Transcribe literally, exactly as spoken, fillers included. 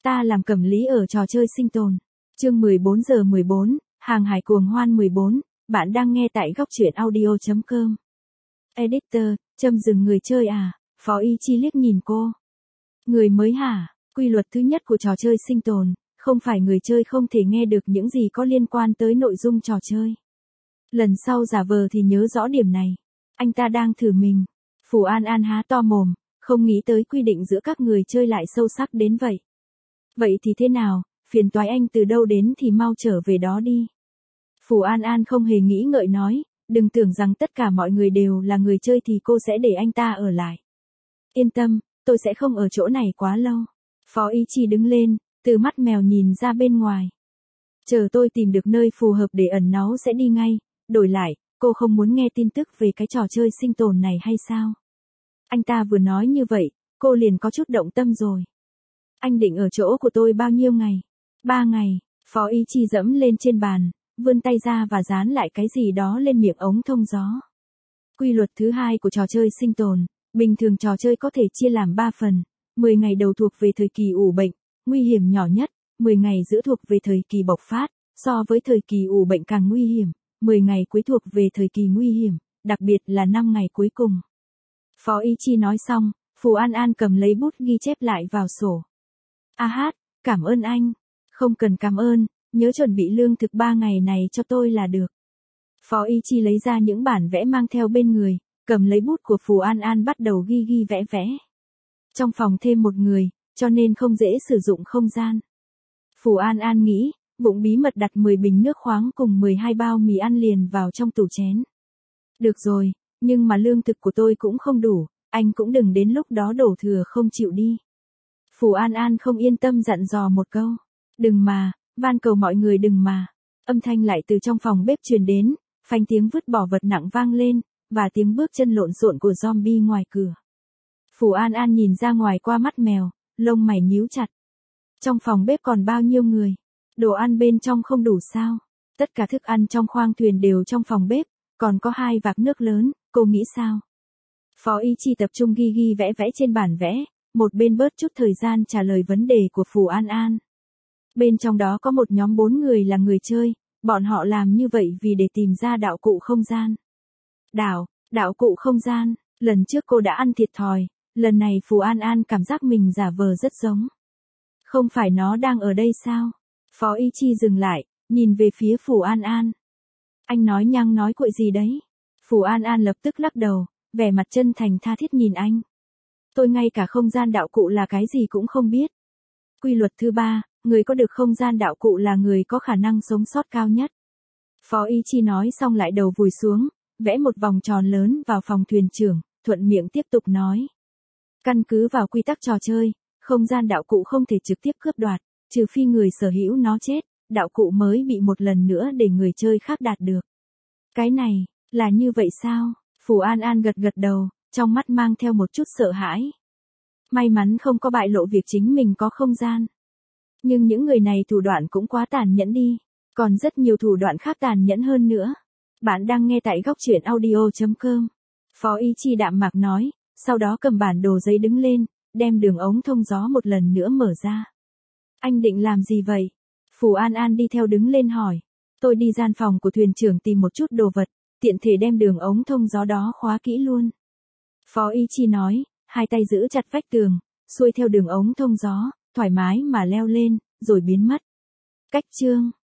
Ta làm cẩm lý ở trò chơi sinh tồn. Chương mười bốn giờ mười bốn, hàng hải cuồng hoan mười bốn, bạn đang nghe tại góc truyện audio chấm com. Editor, châm dừng người chơi à? Phó Y Chi liếc nhìn cô. Người mới hả? Quy luật thứ nhất của trò chơi sinh tồn, không phải người chơi không thể nghe được những gì có liên quan tới nội dung trò chơi. Lần sau giả vờ thì nhớ rõ điểm này. Anh ta đang thử mình. Phù An An há to mồm, không nghĩ tới quy định giữa các người chơi lại sâu sắc đến vậy. Vậy thì thế nào, phiền toái anh từ đâu đến thì mau trở về đó đi. Phù An An không hề nghĩ ngợi nói, đừng tưởng rằng tất cả mọi người đều là người chơi thì cô sẽ để anh ta ở lại. Yên tâm, tôi sẽ không ở chỗ này quá lâu. Phó Y Chi đứng lên, từ mắt mèo nhìn ra bên ngoài. Chờ tôi tìm được nơi phù hợp để ẩn náu sẽ đi ngay, đổi lại, cô không muốn nghe tin tức về cái trò chơi sinh tồn này hay sao? Anh ta vừa nói như vậy, cô liền có chút động tâm rồi. Anh định ở chỗ của tôi bao nhiêu ngày? Ba ngày, Phó Y Chi dẫm lên trên bàn, vươn tay ra và dán lại cái gì đó lên miệng ống thông gió. Quy luật thứ hai của trò chơi sinh tồn, bình thường trò chơi có thể chia làm ba phần, mười ngày đầu thuộc về thời kỳ ủ bệnh, nguy hiểm nhỏ nhất, mười ngày giữa thuộc về thời kỳ bộc phát, so với thời kỳ ủ bệnh càng nguy hiểm, mười ngày cuối thuộc về thời kỳ nguy hiểm, đặc biệt là năm ngày cuối cùng. Phó Y Chi nói xong, Phù An An cầm lấy bút ghi chép lại vào sổ. A hát, cảm ơn anh. Không cần cảm ơn, nhớ chuẩn bị lương thực ba ngày này cho tôi là được. Phó Y Chi lấy ra những bản vẽ mang theo bên người, cầm lấy bút của Phù An An bắt đầu ghi ghi vẽ vẽ. Trong phòng thêm một người, cho nên không dễ sử dụng không gian. Phù An An nghĩ, bụng bí mật đặt mười bình nước khoáng cùng mười hai bao mì ăn liền vào trong tủ chén. Được rồi, nhưng mà lương thực của tôi cũng không đủ, anh cũng đừng đến lúc đó đổ thừa không chịu đi. Phù An An không yên tâm dặn dò một câu. Đừng mà, van cầu mọi người đừng mà. Âm thanh lại từ trong phòng bếp truyền đến, phanh tiếng vứt bỏ vật nặng vang lên, và tiếng bước chân lộn xộn của zombie ngoài cửa. Phù An An nhìn ra ngoài qua mắt mèo, lông mày nhíu chặt. Trong phòng bếp còn bao nhiêu người? Đồ ăn bên trong không đủ sao? Tất cả thức ăn trong khoang thuyền đều trong phòng bếp, còn có hai vạc nước lớn, cô nghĩ sao? Phó Y Chi tập trung ghi ghi vẽ vẽ trên bản vẽ, một bên bớt chút thời gian trả lời vấn đề của Phù An An. Bên trong đó có một nhóm bốn người là người chơi, bọn họ làm như vậy vì để tìm ra đạo cụ không gian. Đạo, đạo cụ không gian, lần trước cô đã ăn thiệt thòi, lần này Phù An An cảm giác mình giả vờ rất giống. Không phải nó đang ở đây sao? Phó Y Chi dừng lại, nhìn về phía Phù An An. Anh nói nhăng nói cuội gì đấy? Phù An An lập tức lắc đầu, vẻ mặt chân thành tha thiết nhìn anh. Tôi ngay cả không gian đạo cụ là cái gì cũng không biết. Quy luật thứ ba, người có được không gian đạo cụ là người có khả năng sống sót cao nhất. Phó Y Chi nói xong lại đầu vùi xuống, vẽ một vòng tròn lớn vào phòng thuyền trưởng, thuận miệng tiếp tục nói. Căn cứ vào quy tắc trò chơi, không gian đạo cụ không thể trực tiếp cướp đoạt, trừ phi người sở hữu nó chết, đạo cụ mới bị một lần nữa để người chơi khác đạt được. Cái này, là như vậy sao? Phù An An gật gật đầu, trong mắt mang theo một chút sợ hãi. May mắn không có bại lộ việc chính mình có không gian. Nhưng những người này thủ đoạn cũng quá tàn nhẫn đi, còn rất nhiều thủ đoạn khác tàn nhẫn hơn nữa. Bạn đang nghe tại góc truyện audio chấm com. Phó Y Chi đạm mạc nói, sau đó cầm bản đồ giấy đứng lên, đem đường ống thông gió một lần nữa mở ra. Anh định làm gì vậy? Phù An An đi theo đứng lên hỏi. Tôi đi gian phòng của thuyền trưởng tìm một chút đồ vật, tiện thể đem đường ống thông gió đó khóa kỹ luôn. Phó Y Chi nói, hai tay giữ chặt vách tường, xuôi theo đường ống thông gió, thoải mái mà leo lên, rồi biến mất. Cách chương